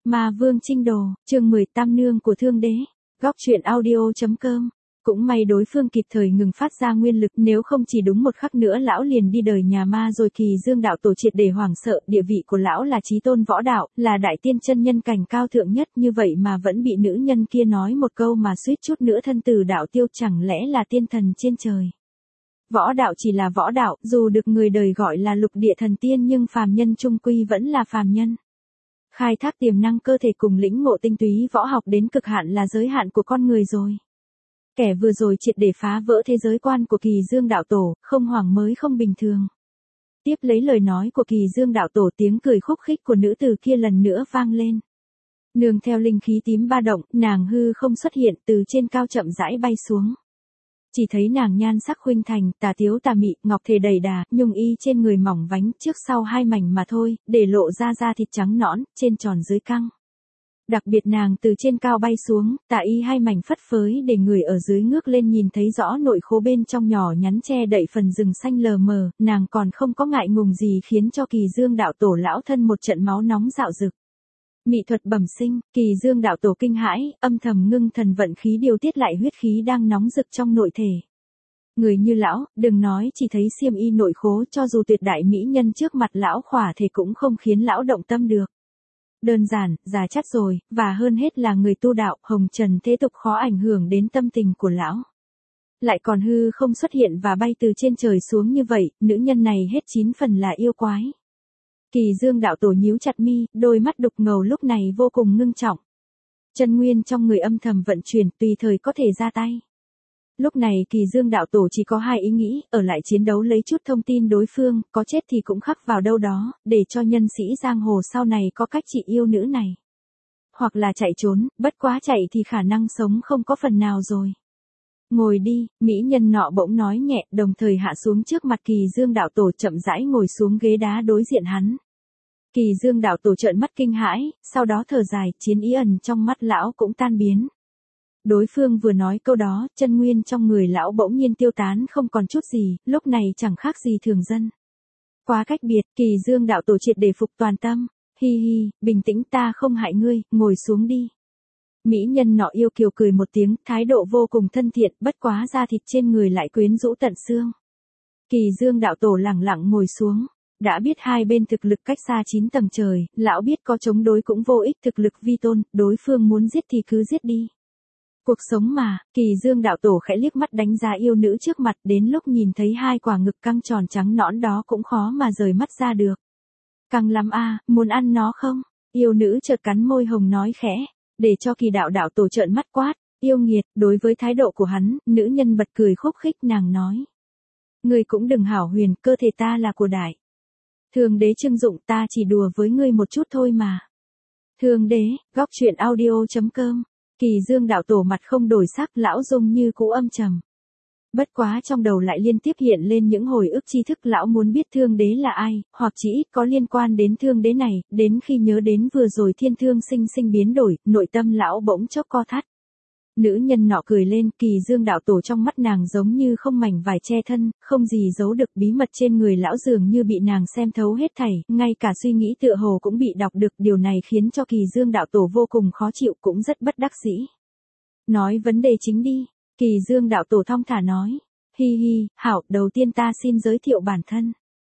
Ma Vương Chinh Đồ, chương 10 Tam Nương của Thương Đế. Góc truyện audio.com. Cũng may đối phương kịp thời ngừng phát ra nguyên lực, nếu không chỉ đúng một khắc nữa lão liền đi đời nhà ma rồi. Kỳ Dương đạo tổ triệt để hoảng sợ, địa vị của lão là chí tôn võ đạo, là đại tiên chân nhân cảnh cao thượng nhất, như vậy mà vẫn bị nữ nhân kia nói một câu mà suýt chút nữa thân tử đạo tiêu, chẳng lẽ là tiên thần trên trời. Võ đạo chỉ là võ đạo, dù được người đời gọi là lục địa thần tiên nhưng phàm nhân chung quy vẫn là phàm nhân. Khai thác tiềm năng cơ thể cùng lĩnh ngộ tinh túy võ học đến cực hạn là giới hạn của con người rồi. Kẻ vừa rồi triệt để phá vỡ thế giới quan của Kỳ Dương đạo tổ, không hoảng mới không bình thường. Tiếp lấy lời nói của Kỳ Dương đạo tổ, tiếng cười khúc khích của nữ tử kia lần nữa vang lên. Nương theo linh khí tím ba động, nàng hư không xuất hiện, từ trên cao chậm rãi bay xuống. Chỉ thấy nàng nhan sắc khuynh thành, tà tiếu tà mị, ngọc thể đầy đà, nhung y trên người mỏng vánh, trước sau hai mảnh mà thôi, để lộ ra da thịt trắng nõn, trên tròn dưới căng. Đặc biệt nàng từ trên cao bay xuống, tà y hai mảnh phất phới để người ở dưới ngước lên nhìn thấy rõ nội khố bên trong nhỏ nhắn che đậy phần rừng xanh lờ mờ, nàng còn không có ngại ngùng gì khiến cho Kỳ Dương đạo tổ lão thân một trận máu nóng dạo dực. Mị thuật bẩm sinh, Kỳ Dương đạo tổ kinh hãi, âm thầm ngưng thần vận khí điều tiết lại huyết khí đang nóng rực trong nội thể. Người như lão, đừng nói chỉ thấy xiêm y nội khố, cho dù tuyệt đại mỹ nhân trước mặt lão khỏa thể cũng không khiến lão động tâm được. Đơn giản, già chắc rồi, và hơn hết là người tu đạo, hồng trần thế tục khó ảnh hưởng đến tâm tình của lão. Lại còn hư không xuất hiện và bay từ trên trời xuống như vậy, nữ nhân này hết 9 phần là yêu quái. Kỳ Dương đạo tổ nhíu chặt mi, đôi mắt đục ngầu lúc này vô cùng ngưng trọng. Chân nguyên trong người âm thầm vận chuyển, tùy thời có thể ra tay. Lúc này Kỳ Dương đạo tổ chỉ có hai ý nghĩ, ở lại chiến đấu lấy chút thông tin đối phương, có chết thì cũng khắc vào đâu đó, để cho nhân sĩ giang hồ sau này có cách trị yêu nữ này. Hoặc là chạy trốn, bất quá chạy thì khả năng sống không có phần nào rồi. Ngồi đi, mỹ nhân nọ bỗng nói nhẹ, đồng thời hạ xuống trước mặt Kỳ Dương đạo tổ, chậm rãi ngồi xuống ghế đá đối diện hắn. Kỳ Dương đạo tổ trợn mắt kinh hãi, sau đó thở dài, chiến ý ẩn trong mắt lão cũng tan biến. Đối phương vừa nói câu đó, chân nguyên trong người lão bỗng nhiên tiêu tán không còn chút gì, lúc này chẳng khác gì thường dân. Quá cách biệt, Kỳ Dương đạo tổ triệt để phục toàn tâm. Hi hi, bình tĩnh, ta không hại ngươi, ngồi xuống đi. Mỹ nhân nọ yêu kiều cười một tiếng, thái độ vô cùng thân thiện, bất quá da thịt trên người lại quyến rũ tận xương. Kỳ Dương đạo tổ lẳng lặng ngồi xuống. Đã biết hai bên thực lực cách xa 9 tầng trời, lão biết có chống đối cũng vô ích, thực lực vi tôn, đối phương muốn giết thì cứ giết đi. Cuộc sống mà, Kỳ Dương đạo tổ khẽ liếc mắt đánh giá yêu nữ trước mặt, đến lúc nhìn thấy hai quả ngực căng tròn trắng nõn đó cũng khó mà rời mắt ra được. Căng lắm a, muốn ăn nó không? Yêu nữ chợt cắn môi hồng nói khẽ, để cho Kỳ đạo đạo tổ trợn mắt quát, yêu nghiệt. Đối với thái độ của hắn, nữ nhân bật cười khúc khích, nàng nói. Ngươi cũng đừng hảo huyền, cơ thể ta là của đại Thương Đế trưng dụng, ta chỉ đùa với ngươi một chút thôi mà. Thương Đế, góc truyện audio.com. Kỳ Dương đạo tổ mặt không đổi sắc, lão dung như cũ âm trầm. Bất quá trong đầu lại liên tiếp hiện lên những hồi ức tri thức, lão muốn biết Thương Đế là ai, hoặc chỉ ít có liên quan đến Thương Đế này, đến khi nhớ đến vừa rồi thiên thương sinh sinh biến đổi, nội tâm lão bỗng chốc co thắt. Nữ nhân nọ cười lên, Kỳ Dương đạo tổ trong mắt nàng giống như không mảnh vải che thân, không gì giấu được, bí mật trên người lão dường như bị nàng xem thấu hết thảy, ngay cả suy nghĩ tựa hồ cũng bị đọc được, điều này khiến cho Kỳ Dương đạo tổ vô cùng khó chịu, cũng rất bất đắc dĩ. Nói vấn đề chính đi, Kỳ Dương đạo tổ thong thả nói. Hi hi, hảo, đầu tiên ta xin giới thiệu bản thân.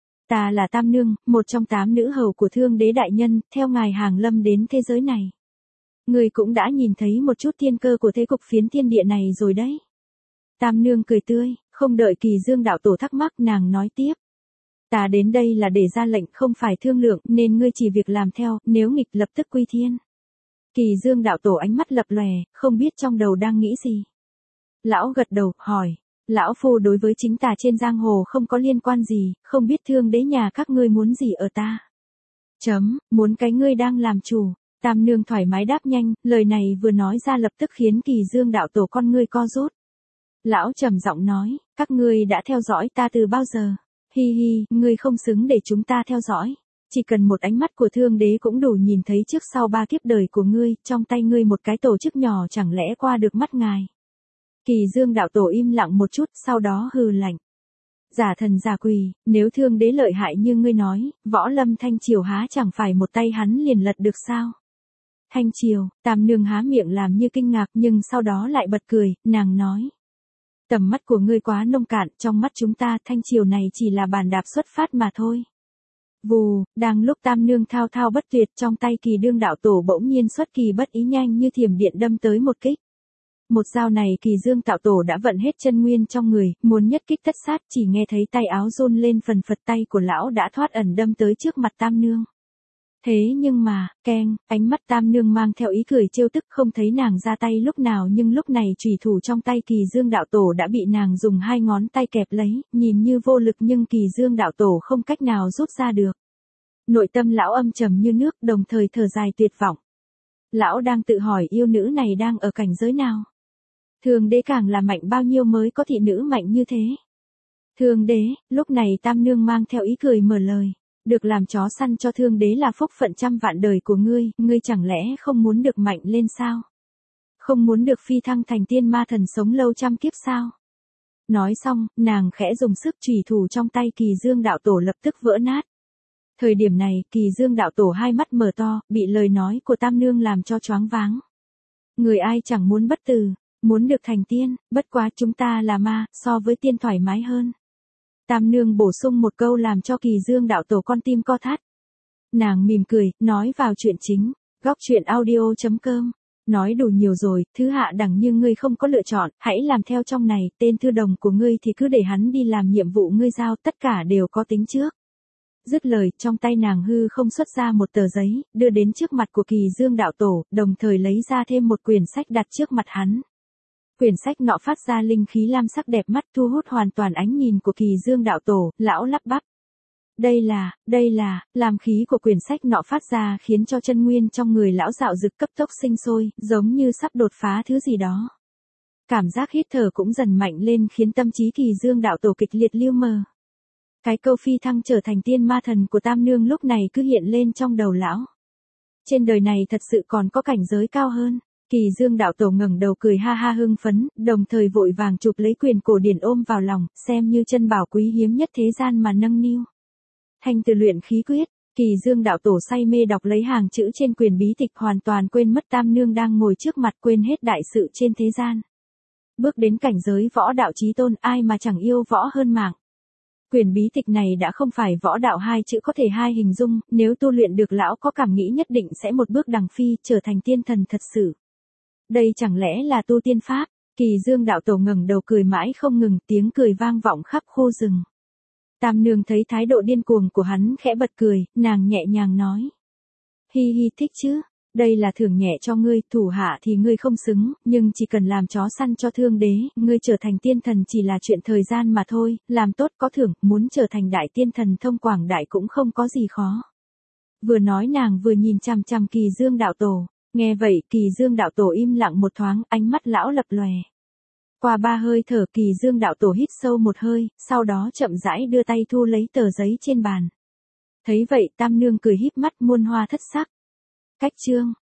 Ta là Tam Nương, một trong 8 nữ hầu của Thương Đế đại nhân, theo ngài hàng lâm đến thế giới này. Người cũng đã nhìn thấy một chút thiên cơ của thế cục phiến thiên địa này rồi đấy. Tam Nương cười tươi, không đợi Kỳ Dương đạo tổ thắc mắc, nàng nói tiếp. Ta đến đây là để ra lệnh, không phải thương lượng, nên ngươi chỉ việc làm theo, nếu nghịch lập tức quy thiên. Kỳ Dương đạo tổ ánh mắt lập lòe, không biết trong đầu đang nghĩ gì. Lão gật đầu, hỏi. Lão phu đối với chính tà trên giang hồ không có liên quan gì, không biết Thương Đế nhà các ngươi muốn gì ở ta. Muốn cái ngươi đang làm chủ. Tam Nương thoải mái đáp nhanh, lời này vừa nói ra lập tức khiến Kỳ Dương đạo tổ con ngươi co rút. Lão trầm giọng nói, các ngươi đã theo dõi ta từ bao giờ? Hi hi, ngươi không xứng để chúng ta theo dõi. Chỉ cần một ánh mắt của Thương Đế cũng đủ nhìn thấy trước sau 3 kiếp đời của ngươi, trong tay ngươi một cái tổ chức nhỏ chẳng lẽ qua được mắt ngài. Kỳ Dương đạo tổ im lặng một chút, sau đó hừ lạnh. Giả thần giả quỷ, nếu Thương Đế lợi hại như ngươi nói, võ lâm thanh triều há chẳng phải một tay hắn liền lật được sao? Thanh triều, Tam Nương há miệng làm như kinh ngạc nhưng sau đó lại bật cười, nàng nói. Tầm mắt của ngươi quá nông cạn, trong mắt chúng ta thanh triều này chỉ là bàn đạp xuất phát mà thôi. Vù, đang lúc Tam Nương thao thao bất tuyệt trong tay Kỳ Đương đạo tổ bỗng nhiên xuất kỳ bất ý nhanh như thiểm điện đâm tới một kích. Một dao này Kỳ Dương đạo tổ đã vận hết chân nguyên trong người, muốn nhất kích tất sát, chỉ nghe thấy tay áo run lên phần phật, tay của lão đã thoát ẩn đâm tới trước mặt Tam Nương. Thế nhưng mà, keng, ánh mắt Tam Nương mang theo ý cười trêu tức, không thấy nàng ra tay lúc nào nhưng lúc này chùy thủ trong tay Kỳ Dương đạo tổ đã bị nàng dùng hai ngón tay kẹp lấy, nhìn như vô lực nhưng Kỳ Dương đạo tổ không cách nào rút ra được. Nội tâm lão âm trầm như nước, đồng thời thở dài tuyệt vọng. Lão đang tự hỏi yêu nữ này đang ở cảnh giới nào. Thường đế càng là mạnh bao nhiêu mới có thị nữ mạnh như thế. Thường đế, lúc này Tam Nương mang theo ý cười mở lời. Được làm chó săn cho thương đế là phúc phận trăm vạn đời của ngươi, ngươi chẳng lẽ không muốn được mạnh lên sao? Không muốn được phi thăng thành tiên ma thần sống lâu trăm kiếp sao? Nói xong, nàng khẽ dùng sức chùy thủ trong tay Kỳ Dương đạo tổ lập tức vỡ nát. Thời điểm này, Kỳ Dương đạo tổ hai mắt mở to, bị lời nói của Tam Nương làm cho choáng váng. Người ai chẳng muốn bất tử, muốn được thành tiên, bất quá chúng ta là ma, so với tiên thoải mái hơn. Tam Nương bổ sung một câu làm cho Kỳ Dương đạo tổ con tim co thắt. Nàng mỉm cười, nói vào chuyện chính, góc truyện audio.com. Nói đủ nhiều rồi, thứ hạ đẳng như ngươi không có lựa chọn, hãy làm theo trong này, tên thư đồng của ngươi thì cứ để hắn đi làm nhiệm vụ ngươi giao, tất cả đều có tính trước. Dứt lời, trong tay nàng hư không xuất ra một tờ giấy, đưa đến trước mặt của Kỳ Dương đạo tổ, đồng thời lấy ra thêm một quyển sách đặt trước mặt hắn. Quyển sách nọ phát ra linh khí lam sắc đẹp mắt thu hút hoàn toàn ánh nhìn của Kỳ Dương đạo tổ, lão lắp bắp. Đây là, làm khí của quyển sách nọ phát ra khiến cho chân nguyên trong người lão dạo dực cấp tốc sinh sôi, giống như sắp đột phá thứ gì đó. Cảm giác hít thở cũng dần mạnh lên khiến tâm trí Kỳ Dương đạo tổ kịch liệt lưu mờ. Cái câu phi thăng trở thành tiên ma thần của Tam Nương lúc này cứ hiện lên trong đầu lão. Trên đời này thật sự còn có cảnh giới cao hơn. Kỳ Dương đạo tổ ngẩng đầu cười ha ha hưng phấn, đồng thời vội vàng chụp lấy quyền cổ điển ôm vào lòng, xem như chân bảo quý hiếm nhất thế gian mà nâng niu. Thanh từ luyện khí quyết, Kỳ Dương đạo tổ say mê đọc lấy hàng chữ trên quyền bí tịch, hoàn toàn quên mất Tam Nương đang ngồi trước mặt, quên hết đại sự trên thế gian. Bước đến cảnh giới võ đạo chí tôn, ai mà chẳng yêu võ hơn mạng. Quyền bí tịch này đã không phải võ đạo hai chữ có thể hai hình dung, nếu tu luyện được lão có cảm nghĩ nhất định sẽ một bước đằng phi, trở thành tiên thần thật sự. Đây chẳng lẽ là tu tiên pháp? Kỳ Dương đạo tổ ngẩng đầu cười mãi không ngừng, tiếng cười vang vọng khắp khu rừng. Tam Nương thấy thái độ điên cuồng của hắn khẽ bật cười, nàng nhẹ nhàng nói. Hi hi, thích chứ, đây là thưởng nhẹ cho ngươi, thủ hạ thì ngươi không xứng, nhưng chỉ cần làm chó săn cho thương đế, ngươi trở thành tiên thần chỉ là chuyện thời gian mà thôi, làm tốt có thưởng, muốn trở thành đại tiên thần thông quảng đại cũng không có gì khó. Vừa nói nàng vừa nhìn chằm chằm Kỳ Dương đạo tổ. Nghe vậy, Kỳ Dương đạo tổ im lặng một thoáng, ánh mắt lão lập lòe. Qua 3 hơi thở, Kỳ Dương đạo tổ hít sâu một hơi, sau đó chậm rãi đưa tay thu lấy tờ giấy trên bàn. Thấy vậy, Tam Nương cười híp mắt muôn hoa thất sắc. Cách chương